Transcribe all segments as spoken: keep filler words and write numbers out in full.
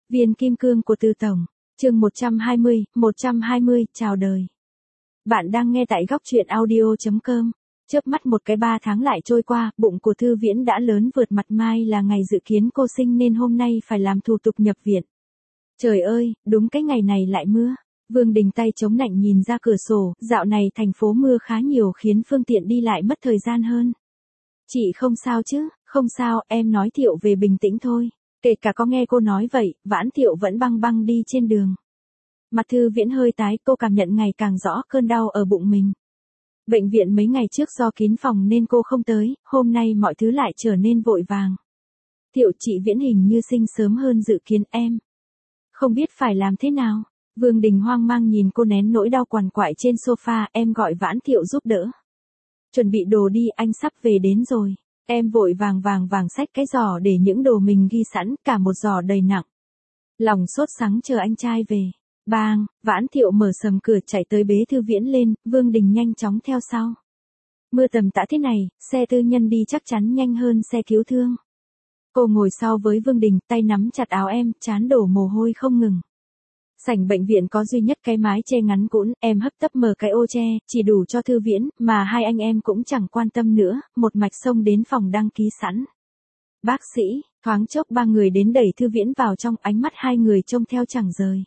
Viên kim cương của Từ Tổng, chương một trăm hai mươi, một trăm hai mươi, chào đời. Bạn đang nghe tại góc truyện audio chấm com. Chớp mắt một cái ba tháng lại trôi qua, bụng của Thư Viễn đã lớn vượt mặt, mai là ngày dự kiến cô sinh nên hôm nay phải làm thủ tục nhập viện. Trời ơi, đúng cái ngày này lại mưa. Vương Đình tay chống nạnh nhìn ra cửa sổ, dạo này thành phố mưa khá nhiều khiến phương tiện đi lại mất thời gian hơn. Chị không sao chứ? Không sao, em nói Thiệu về bình tĩnh thôi. Kể cả có nghe cô nói vậy, Vãn Thiệu vẫn băng băng đi trên đường. Mặt Thư Viễn hơi tái, cô cảm nhận ngày càng rõ cơn đau ở bụng mình. Bệnh viện mấy ngày trước do kín phòng nên cô không tới, hôm nay mọi thứ lại trở nên vội vàng. Thiệu, chị Viễn hình như sinh sớm hơn dự kiến em. Không biết phải làm thế nào. Vương Đình hoang mang nhìn cô nén nỗi đau quằn quại trên sofa, em gọi Vãn Thiệu giúp đỡ. Chuẩn bị đồ đi, anh sắp về đến rồi. Em vội vàng vàng vàng xách cái giỏ để những đồ mình ghi sẵn, cả một giỏ đầy nặng. Lòng sốt sắng chờ anh trai về. Bang, Vãn Thiệu mở sầm cửa chạy tới bế Thư Viễn lên, Vương Đình nhanh chóng theo sau. Mưa tầm tã thế này, xe tư nhân đi chắc chắn nhanh hơn xe cứu thương. Cô ngồi sau với Vương Đình, tay nắm chặt áo em, trán đổ mồ hôi không ngừng. Sảnh bệnh viện có duy nhất cái mái che ngắn cũn, em hấp tấp mở cái ô che, chỉ đủ cho Thư Viễn, mà hai anh em cũng chẳng quan tâm nữa, một mạch xông đến phòng đăng ký sẵn. Bác sĩ, thoáng chốc ba người đến đẩy Thư Viễn vào trong, ánh mắt hai người trông theo chẳng rời.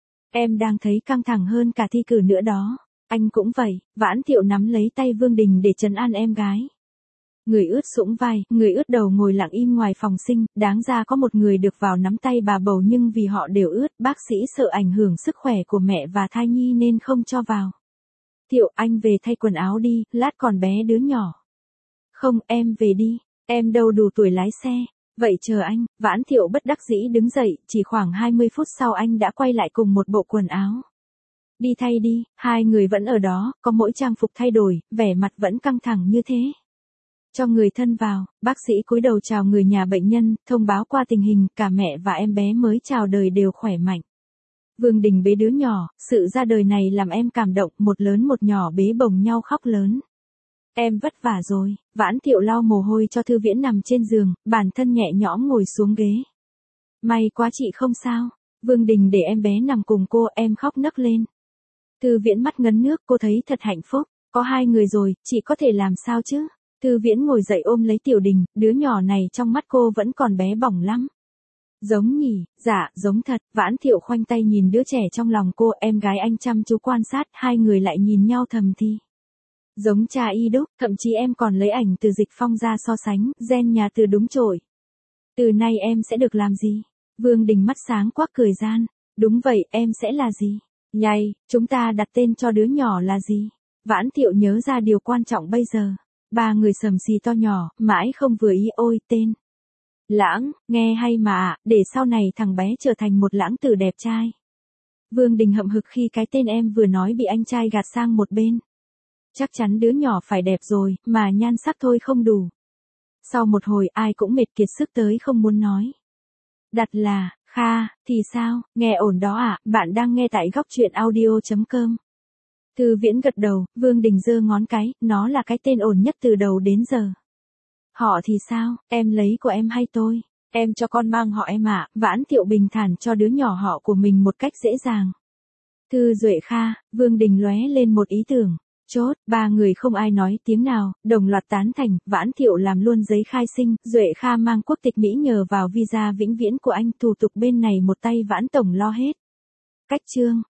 Em đang thấy căng thẳng hơn cả thi cử nữa đó. Anh cũng vậy. Vãn Thiệu nắm lấy tay Vương Đình để trấn an em gái. Người ướt sũng vai, người ướt đầu ngồi lặng im ngoài phòng sinh, đáng ra có một người được vào nắm tay bà bầu nhưng vì họ đều ướt, bác sĩ sợ ảnh hưởng sức khỏe của mẹ và thai nhi nên không cho vào. Thiệu, anh về thay quần áo đi, lát còn bé đứa nhỏ. Không, em về đi, em đâu đủ tuổi lái xe. Vậy chờ anh. Vãn Thiệu bất đắc dĩ đứng dậy, chỉ khoảng hai mươi phút sau anh đã quay lại cùng một bộ quần áo. Đi thay đi, hai người vẫn ở đó, có mỗi trang phục thay đổi, vẻ mặt vẫn căng thẳng như thế. Cho người thân vào, bác sĩ cúi đầu chào người nhà bệnh nhân, thông báo qua tình hình, cả mẹ và em bé mới chào đời đều khỏe mạnh. Vương Đình bế đứa nhỏ, sự ra đời này làm em cảm động, một lớn một nhỏ bế bồng nhau khóc lớn. Em vất vả rồi. Vãn Thiệu lau mồ hôi cho Thư Viễn nằm trên giường, bản thân nhẹ nhõm ngồi xuống ghế. May quá chị không sao. Vương Đình để em bé nằm cùng cô, em khóc nấc lên. Thư Viễn mắt ngấn nước, cô thấy thật hạnh phúc, có hai người rồi, chị có thể làm sao chứ? Thư Viễn ngồi dậy ôm lấy Tiểu Đình, đứa nhỏ này trong mắt cô vẫn còn bé bỏng lắm. Giống nhỉ? Dạ, giống thật. Vãn Thiệu khoanh tay nhìn đứa trẻ trong lòng cô, em gái anh chăm chú quan sát, hai người lại nhìn nhau thầm thì. Giống cha y đúc, thậm chí em còn lấy ảnh từ Dịch Phong ra so sánh, gen nhà Từ đúng trội. Từ nay em sẽ được làm gì? Vương Đình mắt sáng quắc cười gian. Đúng vậy, em sẽ là gì? Nhây, chúng ta đặt tên cho đứa nhỏ là gì? Vãn Thiệu nhớ ra điều quan trọng bây giờ. Ba người sầm xì to nhỏ, mãi không vừa ý, ôi tên. Lãng, nghe hay mà, để sau này thằng bé trở thành một lãng tử đẹp trai. Vương Đình hậm hực khi cái tên em vừa nói bị anh trai gạt sang một bên. Chắc chắn đứa nhỏ phải đẹp rồi, mà nhan sắc thôi không đủ. Sau một hồi ai cũng mệt kiệt sức tới không muốn nói. Đặt là, Kha, thì sao, nghe ổn đó à, bạn đang nghe tại góc truyện audio chấm com. Thư Viễn gật đầu, Vương Đình giơ ngón cái, nó là cái tên ổn nhất từ đầu đến giờ. Họ thì sao, em lấy của em hay tôi? Em cho con mang họ em ạ. Vãn Thiệu bình thản cho đứa nhỏ họ của mình một cách dễ dàng. Thư Duệ Kha, Vương Đình lóe lên một ý tưởng. Chốt, ba người không ai nói tiếng nào, đồng loạt tán thành, Vãn Thiệu làm luôn giấy khai sinh, Duệ Kha mang quốc tịch Mỹ nhờ vào visa vĩnh viễn của anh, thủ tục bên này một tay Vãn Tổng lo hết. Cách chương.